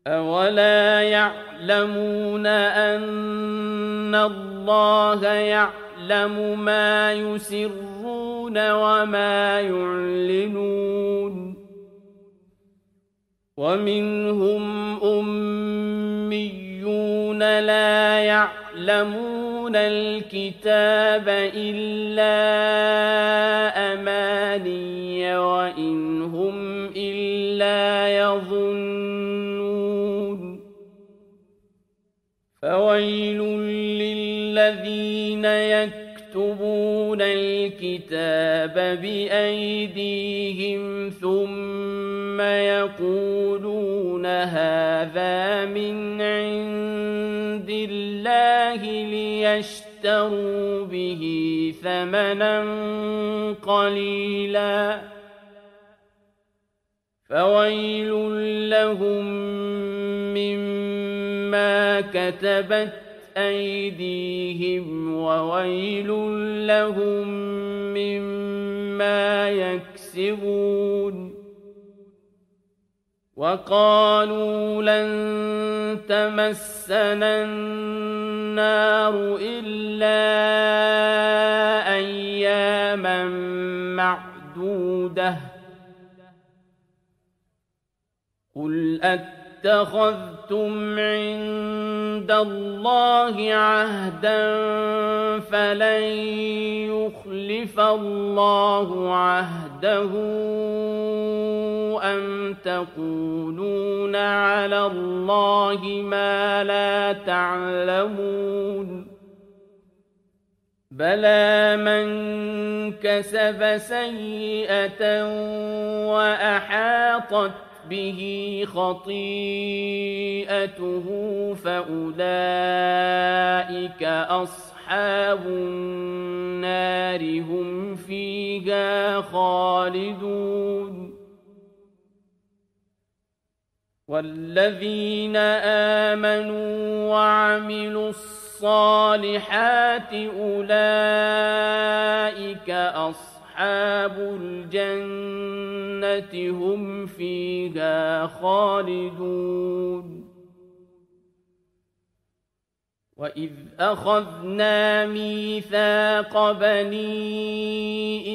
أولا يعلمون أن الله يعلم ما يسرون وما يعلنون ومنهم أميون لا يعلمون الكتاب إلا أماني وإن هم إلا يظنون فويل للذين يكتبون الكتاب بأيديهم ثم يقولون هذا من عند الله ليشتروا به ثمنا قليلا فويل لهم مما كتبت أيديهم وويل لهم مما يكسبون وقالوا لن تمسنا النار إلا أياما معدودة قل اتخذتم عند الله عهدا فلن يخلف الله عهده أم تقولون على الله ما لا تعلمون بلى من كسب سيئة وأحاطت به خطيئته فأولئك أصحاب النار هم فيها خالدون والذين آمنوا وعملوا الصالحات أولئك أصحاب الجنة هم فيها خالدون وإذ أخذنا ميثاق بني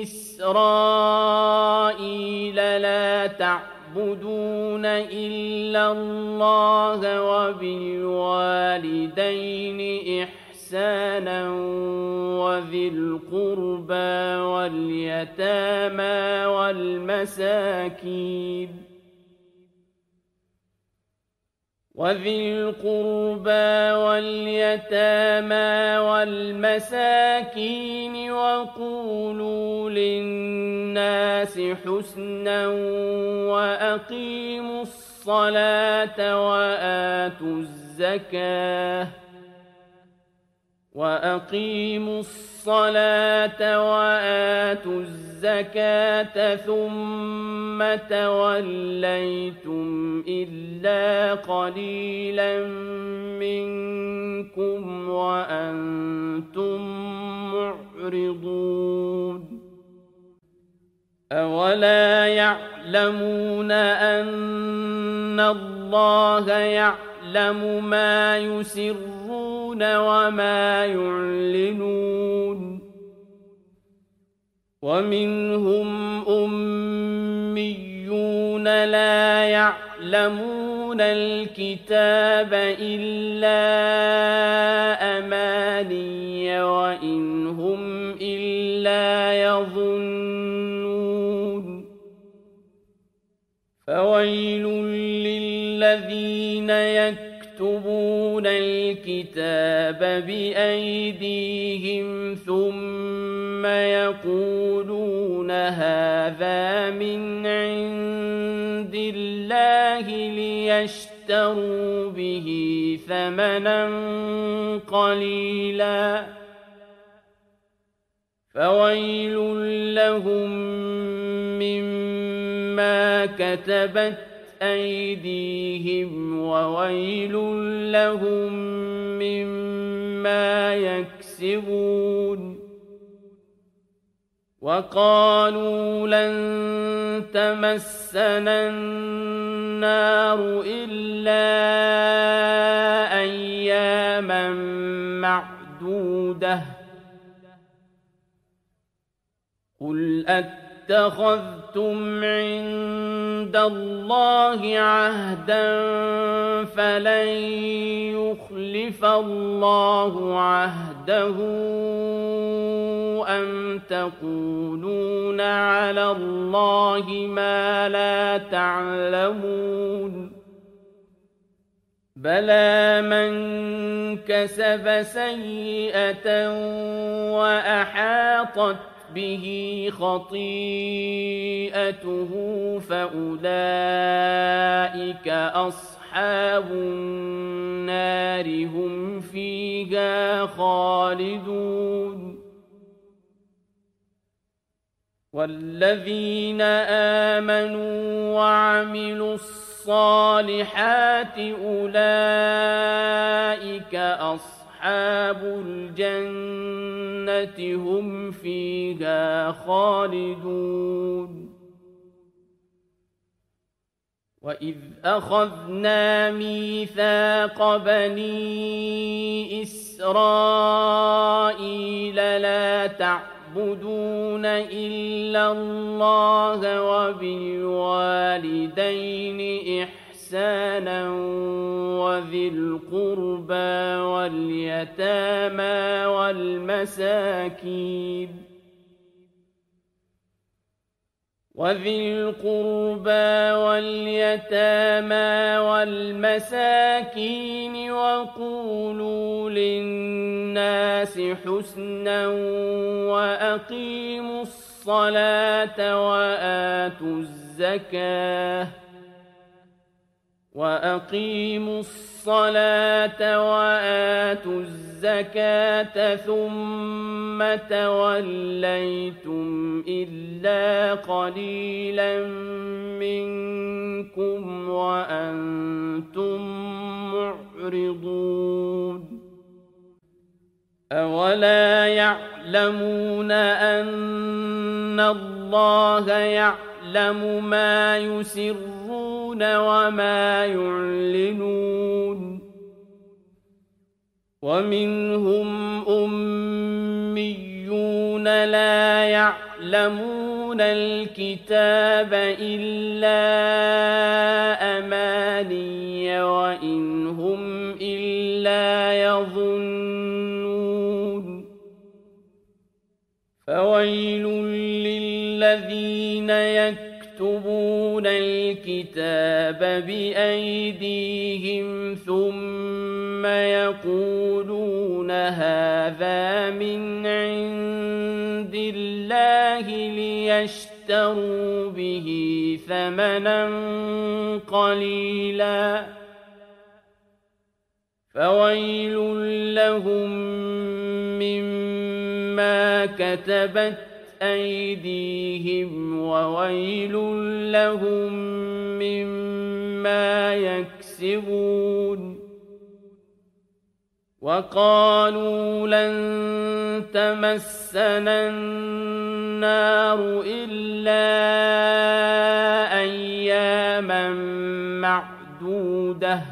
إسرائيل لا تعبدون إلا الله وبالوالدين إحسانا وذي القربى واليتامى والمساكين وقولوا للناس حسنا وأقيموا الصلاة وآتوا الزكاة ثم توليتم إلا قليلا منكم وأنتم معرضون أولا يعلمون أن الله يعلم ما يسرون وما يعلنون ومنهم أميون لا يعلمون الكتاب إلا أماني وإن هم إلا يظنون فويل للذين يكتبون الكتاب بأيديهم ثم يقولون هذا من عند الله ليشتروا به ثمنا قليلا فويل لهم مما كتبت أيديهم وويل لهم مما يكسبون وقالوا لن تمسنا النار إلا أياما معدودة قل أتخذتم عند الله عهدا فلن يخلف الله عهده أم تقولون على الله ما لا تعلمون بلى من كسب سيئة وأحاطت به خطيئته فأولئك أصحاب النار هم فيها خالدون والذين آمنوا وعملوا الصالحات أولئك أصحاب الجنة هم فيها خالدون وإذ أخذنا ميثاق بني إسرائيل لا تعبدون إلا الله وبالوالدين إحسانا وذي القربى واليتامى والمساكين وقولوا للناس حسنا وأقيموا الصلاة وآتوا الزكاة ثم توليتم إلا قليلا منكم وأنتم معرضون أولا يعلمون أن الله يعلم ما يسرون وما يعلنون ومنهم أميون لا يعلمون الكتاب إلا أماني وإن هم إلا يظنون فويل للذين يكتبون الكتاب بأيديهم ثم يقولون هذا من عند الله ليشتروا به ثمنا قليلا فويل لهم مما كتبت أيديهم وويل لهم مما يكسبون وقالوا لن تمسنا النار إلا أياما معدودة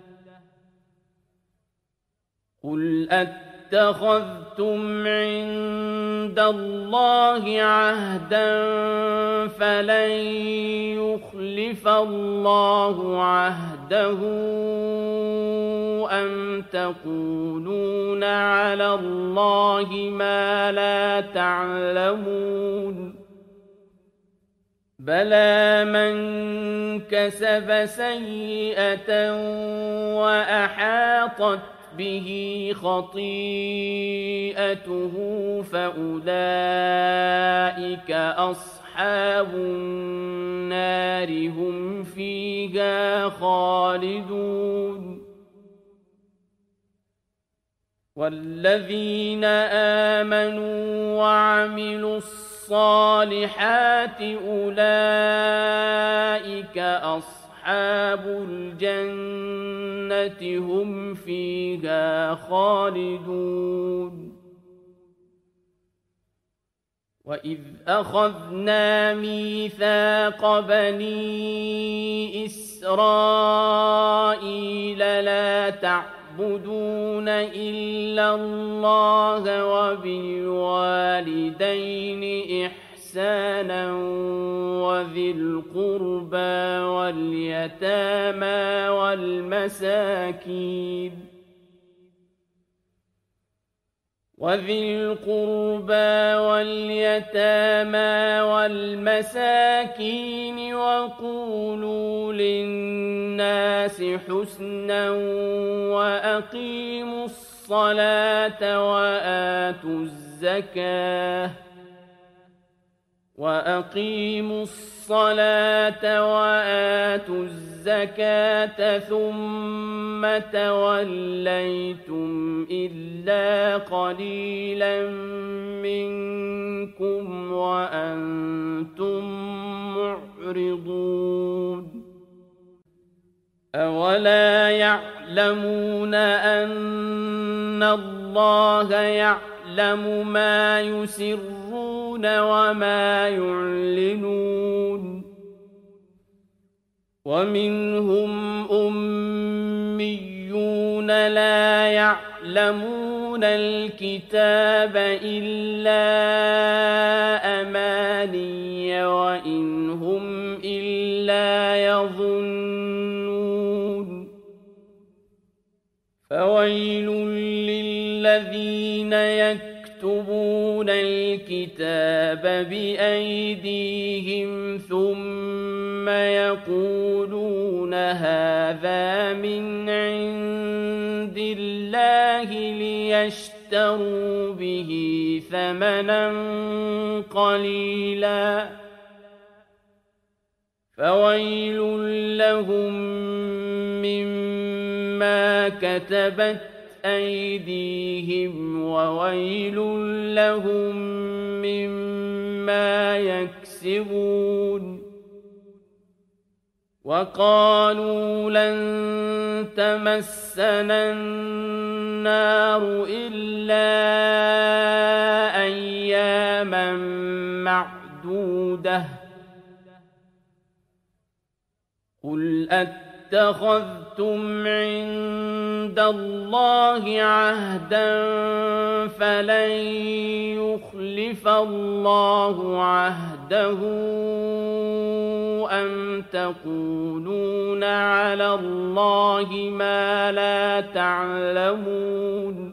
قل اتخذتم عند الله عهدا فلن يخلف الله عهده أم تقولون على الله ما لا تعلمون بلى من كسب سيئة وأحاطت به خطيئته فأولئك أصحاب النار هم فيها خالدون والذين آمنوا وعملوا الصالحات أولئك أصحاب الجنة هم فيها خالدون وَإِذْ أَخَذْنَا مِيثَاقَ بَنِي إِسْرَائِيلَ لَا تَعْبُدُونَ إِلَّا اللَّهَ وَبِالْوَالِدَيْنِ إِحْسَانًا وَذِي الْقُرْبَى واليتامى والمساكين وقولوا للناس حسنا وأقيموا الصلاة وآتوا الزكاة ثم توليتم إلا قليلا منكم وأنتم معرضون أولا يعلمون أن الله يعلم ما يسرون وما يعلنون ومنهم أميون لا يعلمون الكتاب إلا أماني وإن هم إلا يظنون فويل للذين يكتبون الكتاب بأيديهم ثم يقولون هذا من عند الله ليشتروا به ثمنا قليلا فويل لهم مما كتبت أيديهم وويل لهم مما يكسبون وقالوا لن تمسنا النار إلا أياما معدودة قل اتخذتم عند الله عهدا فلن يخلف الله عهده أم تقولون على الله ما لا تعلمون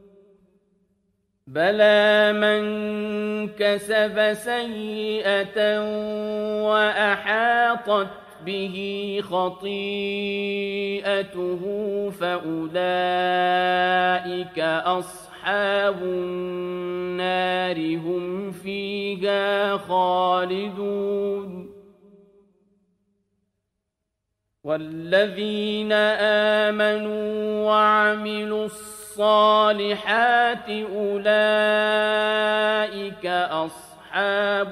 بلى من كسب سيئة وأحاطت به خطيئته فأولئك أصحاب النار هم فيها خالدون والذين آمنوا وعملوا الصالحات أولئك أصحاب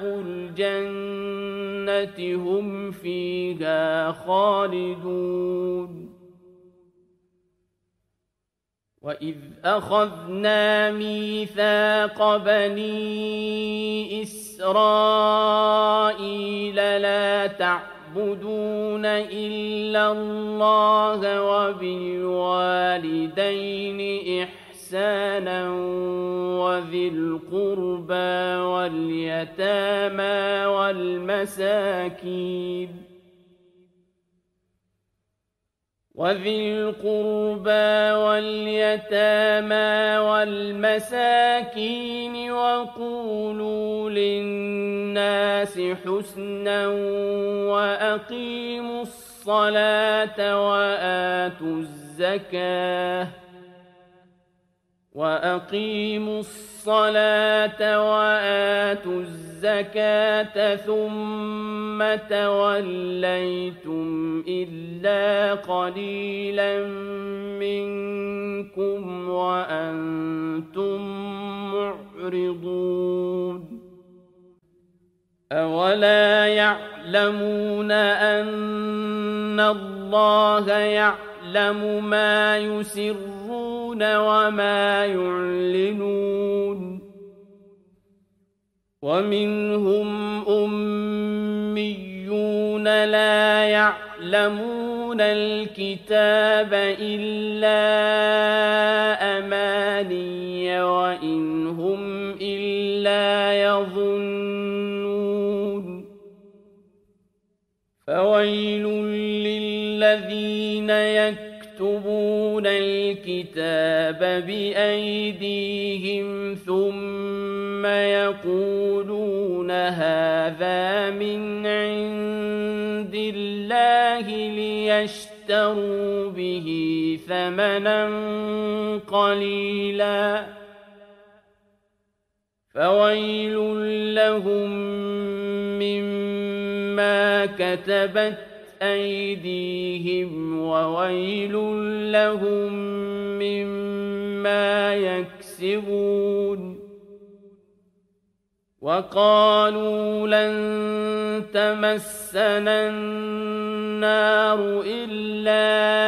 الجنة هم فيها خالدون وإذ أخذنا ميثاق بني إسرائيل لا تعبدون إلا الله وبالوالدين إحسانا وذي القربى واليتامى والمساكين وقولوا للناس حسنا وأقيموا الصلاة وآتوا الزكاة ثم توليتم إلا قليلا منكم وأنتم معرضون أولا يعلمون أن الله يعلم ما يسرون وما يعلنون ومنهم أميون لا يعلمون الكتاب إلا أماني وإن هم إلا يظنون فويل للذين يكتبون الكتاب بأيديهم ثم يقولون هذا من عند الله ليشتروا به ثمنا قليلا فويل لهم مما كتبت أيديهم وويل لهم مما يكسبون وقالوا لن تمسنا النار إلا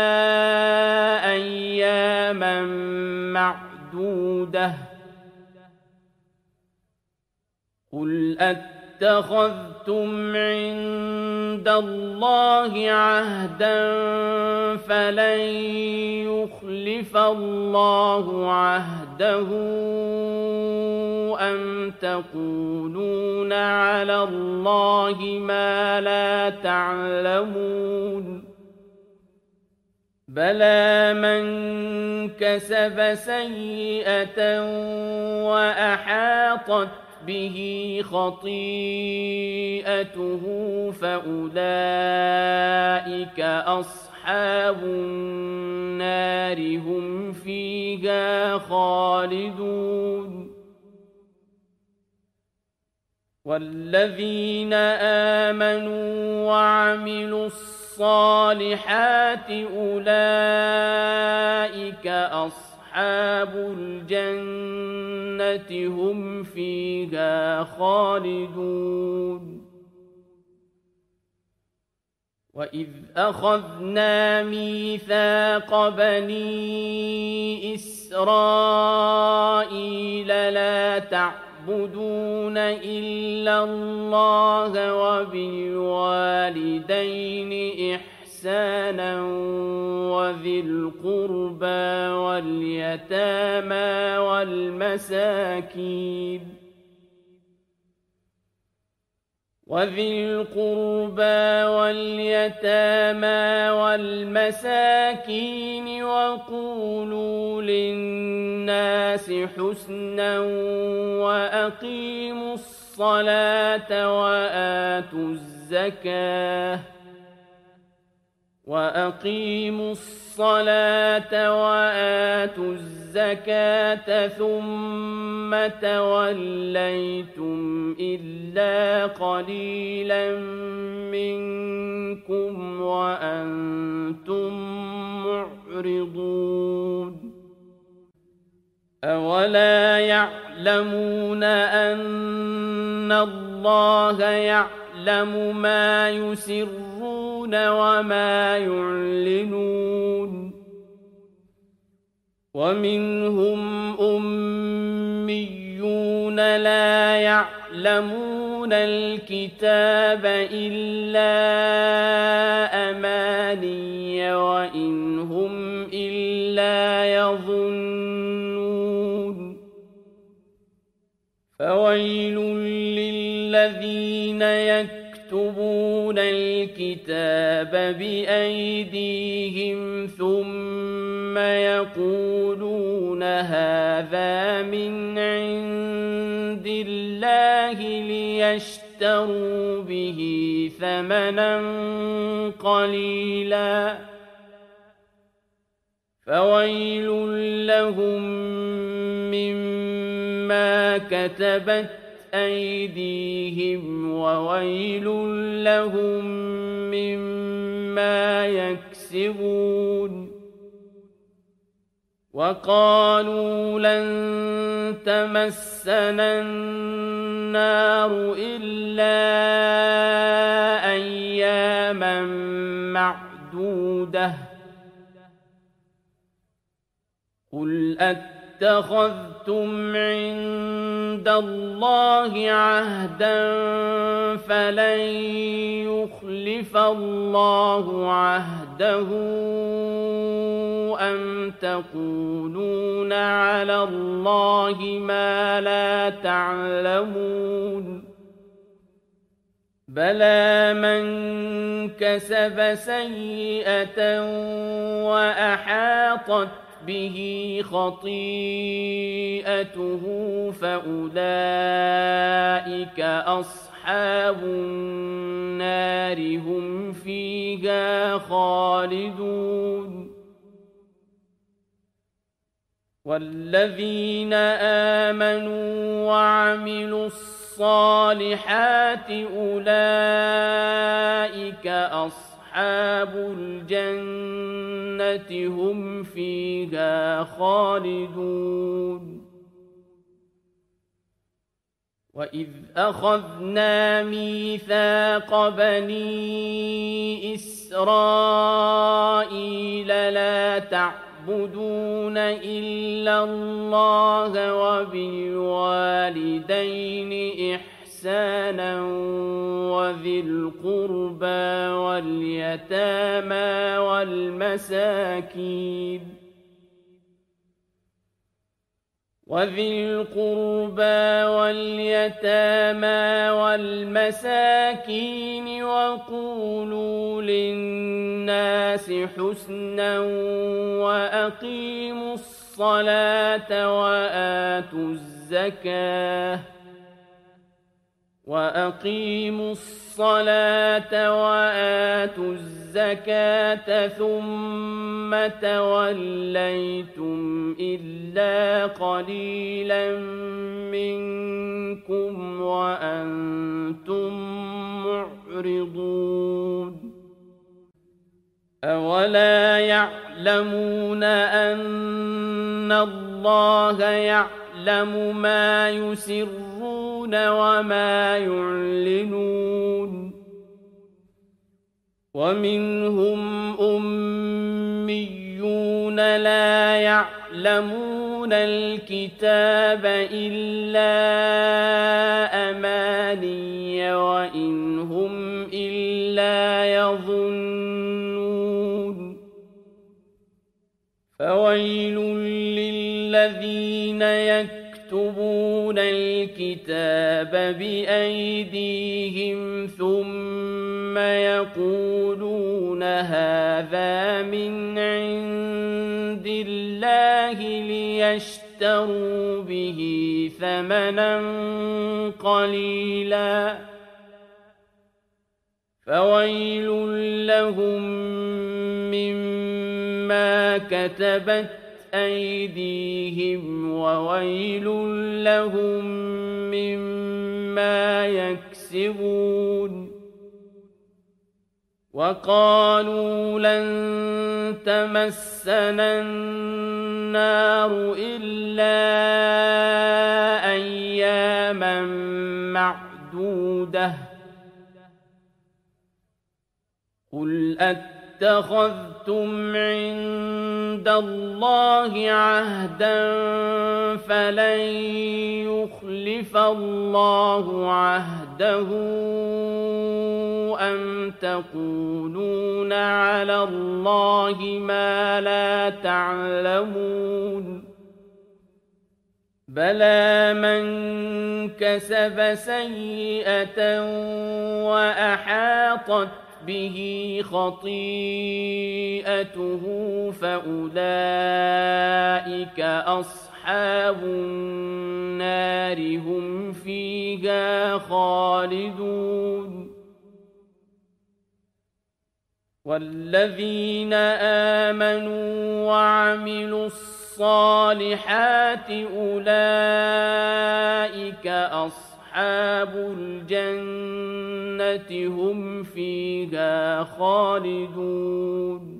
أياما معدودة قل اتخذتم عند الله عهدا فلن يخلف الله عهده أم تقولون على الله ما لا تعلمون بلى من كسب سيئة وأحاطت به خطيئته فأولئك أصحاب النار هم فيها خالدون والذين آمنوا وعملوا الصالحات أولئك أصحاب الجنة هم فيها خالدون وإذ أخذنا ميثاق بني إسرائيل لا تعبدون إلا الله وبالوالدين إحسانا وذي القربى واليتامى والمساكين وقولوا للناس حسنا وأقيموا الصلاة وآتوا الزكاة ثم توليتم إلا قليلا منكم وأنتم معرضون أولا يعلمون أن الله يعلم ما يسرون وما يعلنون ومنهم أميون لا يعلمون الكتاب إلا أماني وإن هم إلا يظنون فويل للذين يكتبون الكتاب بأيديهم ثم يقولون هذا من عند الله ليشتروا به ثمنا قليلا فويل لهم مما كتبت أيديهم وويل لهم مما يكسبون وقالوا لن تمسنا النار إلا أياما معدودة قل اتخذتم عند الله عهدا فلن يخلف الله عهده أم تقولون على الله ما لا تعلمون بلى من كسب سيئة وأحاطت به خطيئته فأولئك أصحاب النار هم فيها خالدون والذين آمنوا وعملوا الصالحات أولئك أصحاب الجنة هم فيها خالدون وإذ أخذنا ميثاق بني إسرائيل لا تعبدون إلا الله وبالوالدين إحسانا وذي القربى واليتامى والمساكين وقولوا للناس حسنا وأقيموا الصلاة وآتوا الزكاة ثم توليتم إلا قليلا منكم وأنتم معرضون أولا يعلمون أن الله يعلم ما يسرون وما يعلنون ومنهم أميون لا يعلمون الكتاب إلا أماني وإن هم إلا يظنون فويل للذين يكتبون الكتاب بأيديهم ثم يقولون هذا من عند الله ليشتروا به ثمنا قليلا فويل لهم مما كتبت أيديهم وويل لهم مما يكسبون وقالوا لن تمسنا النار إلا أياما معدودة قل اتخذتم عند الله عهدا فلن يخلف الله عهده أم تقولون على الله ما لا تعلمون بلى من كسب سيئة وأحاطت به خطيئته فأولئك أصحاب النار هم فيها خالدون والذين آمنوا وعملوا الصالحات أولئك أصحاب الجنة هم فيها خالدون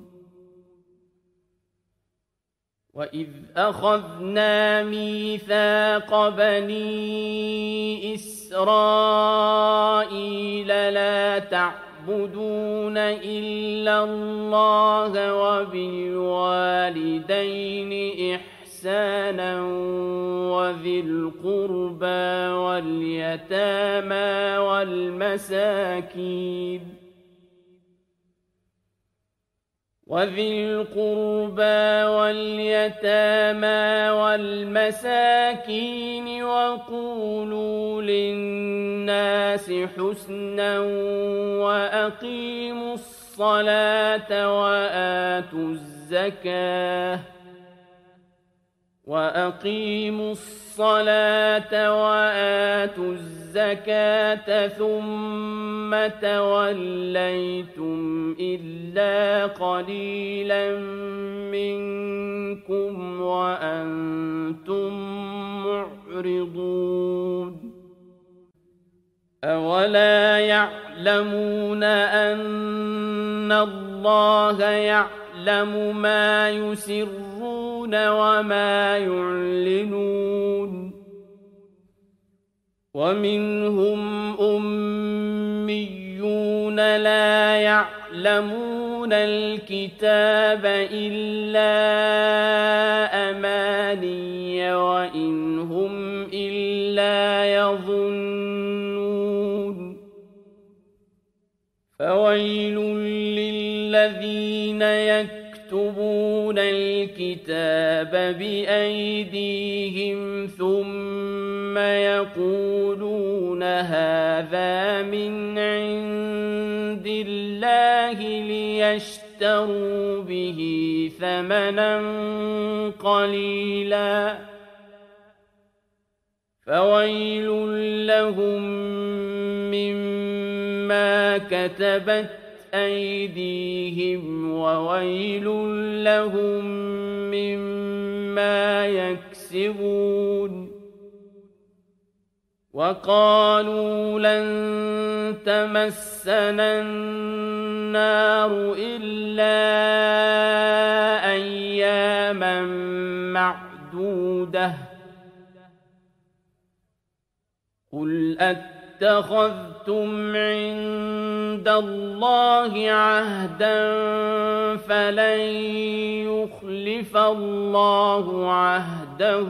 وإذ أخذنا ميثاق بني إسرائيل لا تعبدون إلا الله وبالوالدين إحسانا إحسانا وذي القربى واليتامى والمساكين وقولوا للناس حسنا وأقيموا الصلاة وآتوا الزكاة ثم توليتم إلا قليلا منكم وأنتم معرضون أولا يعلمون أن الله يعلم ما يسرون وما يعلنون ومنهم أميون لا يعلمون الكتاب إلا أماني وإن هم إلا يظنون فويل للذين يكتبون الكتاب بأيديهم ثم يقولون هذا من عند الله ليشتروا به ثمنا قليلا فويل لهم مما كتبت أيديهم وويل لهم مما يكسبون وقالوا لن تمسنا النار إلا أياما معدودة قل اتخذتم عند الله عهدا فلن يخلف الله عهده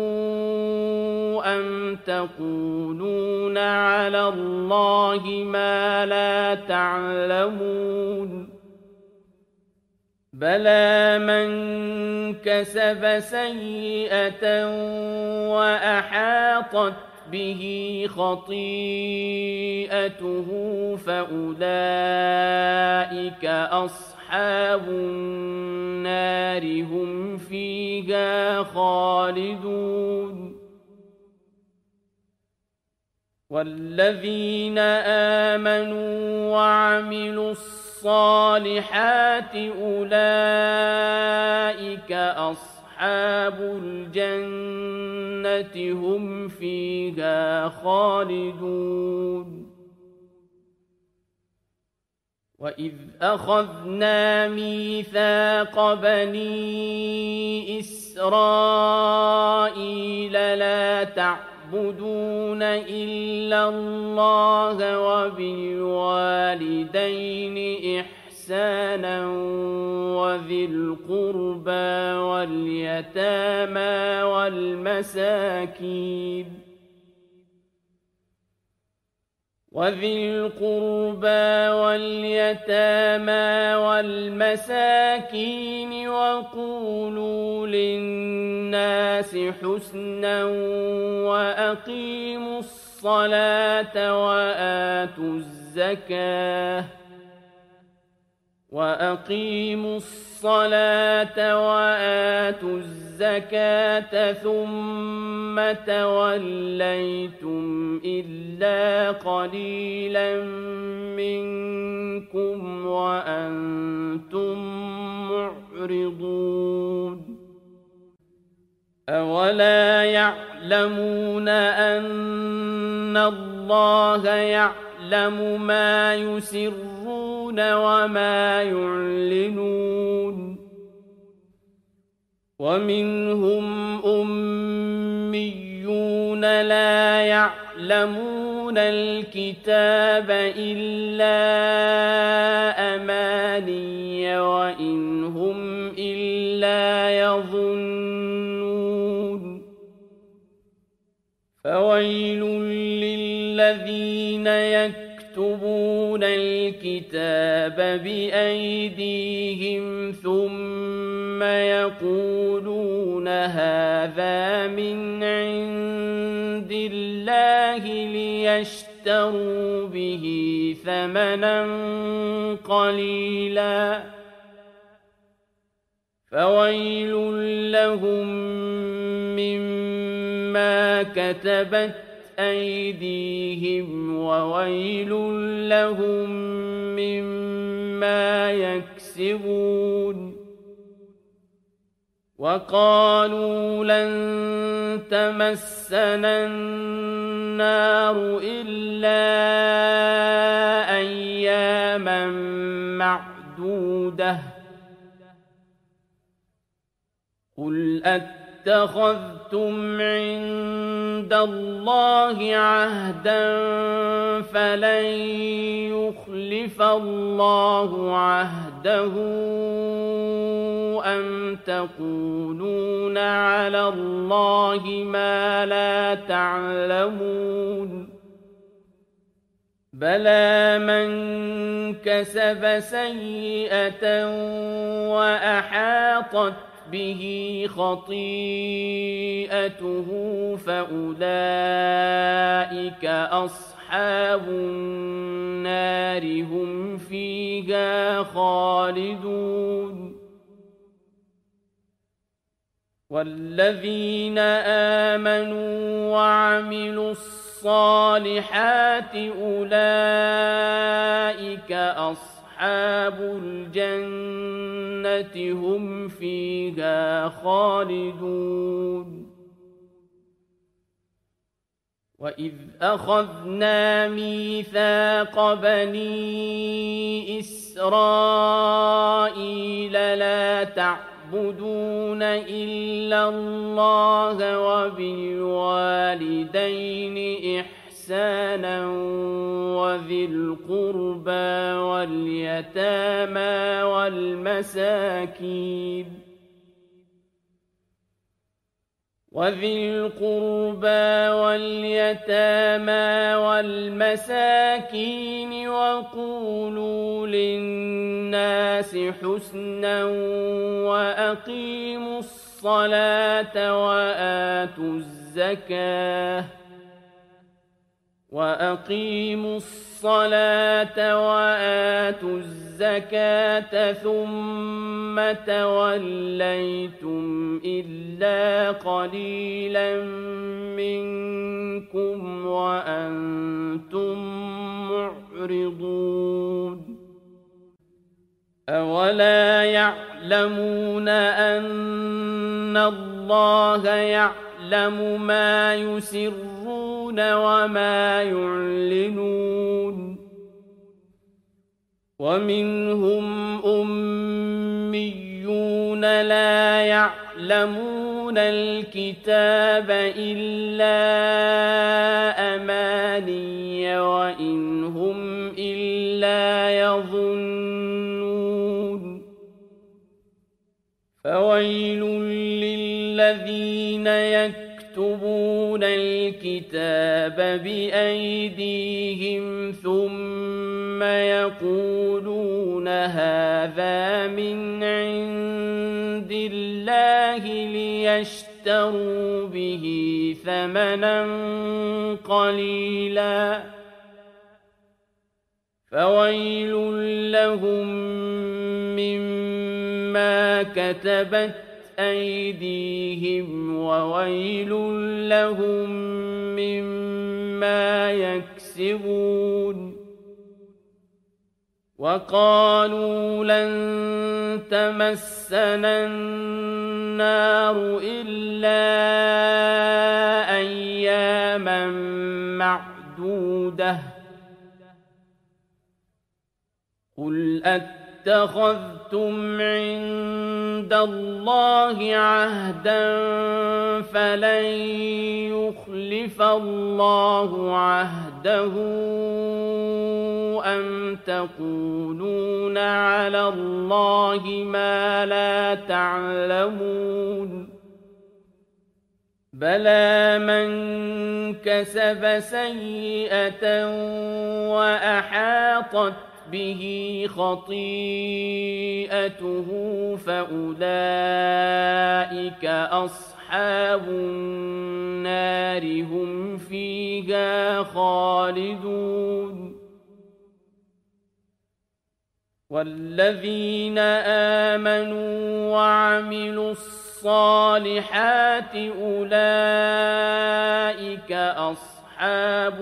أم تقولون على الله ما لا تعلمون بلى من كسب سيئة وأحاطت به خطيئته فأولئك أصحاب النار هم فيها خالدون والذين آمنوا وعملوا الصالحات أولئك أصحاب الجنة هم فيها خالدون وإذ أخذنا ميثاق بني إسرائيل لا تعبدون إلا الله وبالوالدين إحسانا وذي القربى واليتامى والمساكين وقولوا للناس حسنا وأقيموا الصلاة وآتوا الزكاة ثم توليتم إلا قليلا منكم وأنتم معرضون أولا يعلمون أن الله يعلم ما يسرون وما يعلنون ومنهم أميون لا يعلمون الكتاب إلا أماني وإن هم إلا يظنون فويل للذين يكتبون الكتاب بأيديهم ثم يقولون هذا من عند الله ليشتروا به ثمنا قليلا فويل لهم مما كتبت أيديهم وويل لهم مما يكسبون وقالوا لن تمسنا النار إلا أياما معدودة قل اتخذتم عند الله عهدا فلن يخلف الله عهده أم تقولون على الله ما لا تعلمون بلى من كسب سيئة وأحاطت به خطيئته فأولئك أصحاب النار هم فيها خالدون والذين آمنوا وعملوا الصالحات أولئك أصحاب الجنة هم فيها خالدون وإذ أخذنا ميثاق بني إسرائيل لا تعبدون إلا الله وبالوالدين إحسانا وذي القربى واليتامى والمساكين وقولوا للناس حسنا وأقيموا الصلاة وآتوا الزكاة ثم توليتم إلا قليلا منكم وأنتم معرضون أولا يعلمون أن الله يعلم ما يسرون وما يعلنون ومنهم أميون لا يعلمون الكتاب إلا أماني وإن هم إلا يظنون فويل للذين يكتبون الكتاب بأيديهم ثم يقولون هذا من عند الله ليشتروا به ثمنا قليلا فويل لهم مما كتبت أيديهم وويل لهم مما يكسبون وقالوا لن تمسنا النار إلا أياما معدودة قل اتخذتم عند الله عهدا فلن يخلف الله عهده أم تقولون على الله ما لا تعلمون بلى من كسب سيئة وأحاطت به خطيئته فأولئك أصحاب النار هم فيها خالدون والذين آمنوا وعملوا الصالحات أولئك أصحاب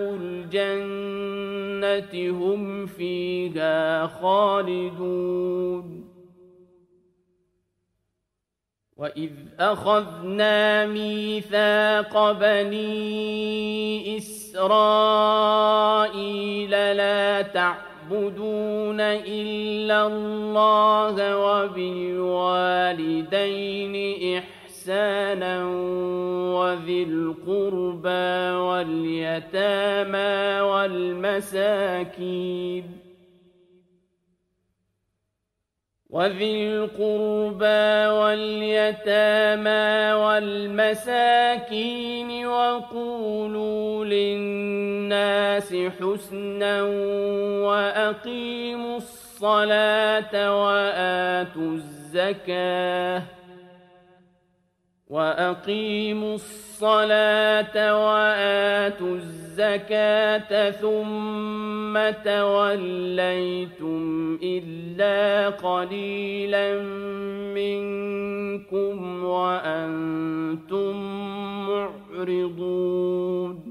الجنة هم فيها خالدون وإذ أخذنا ميثاق بني إسرائيل لا تعبدون إلا الله وبالوالدين إحسانا وذي القربى واليتامى والمساكين وقولوا للناس حسنا وأقيموا الصلاة وآتوا الزكاة ثم توليتم إلا قليلا منكم وأنتم معرضون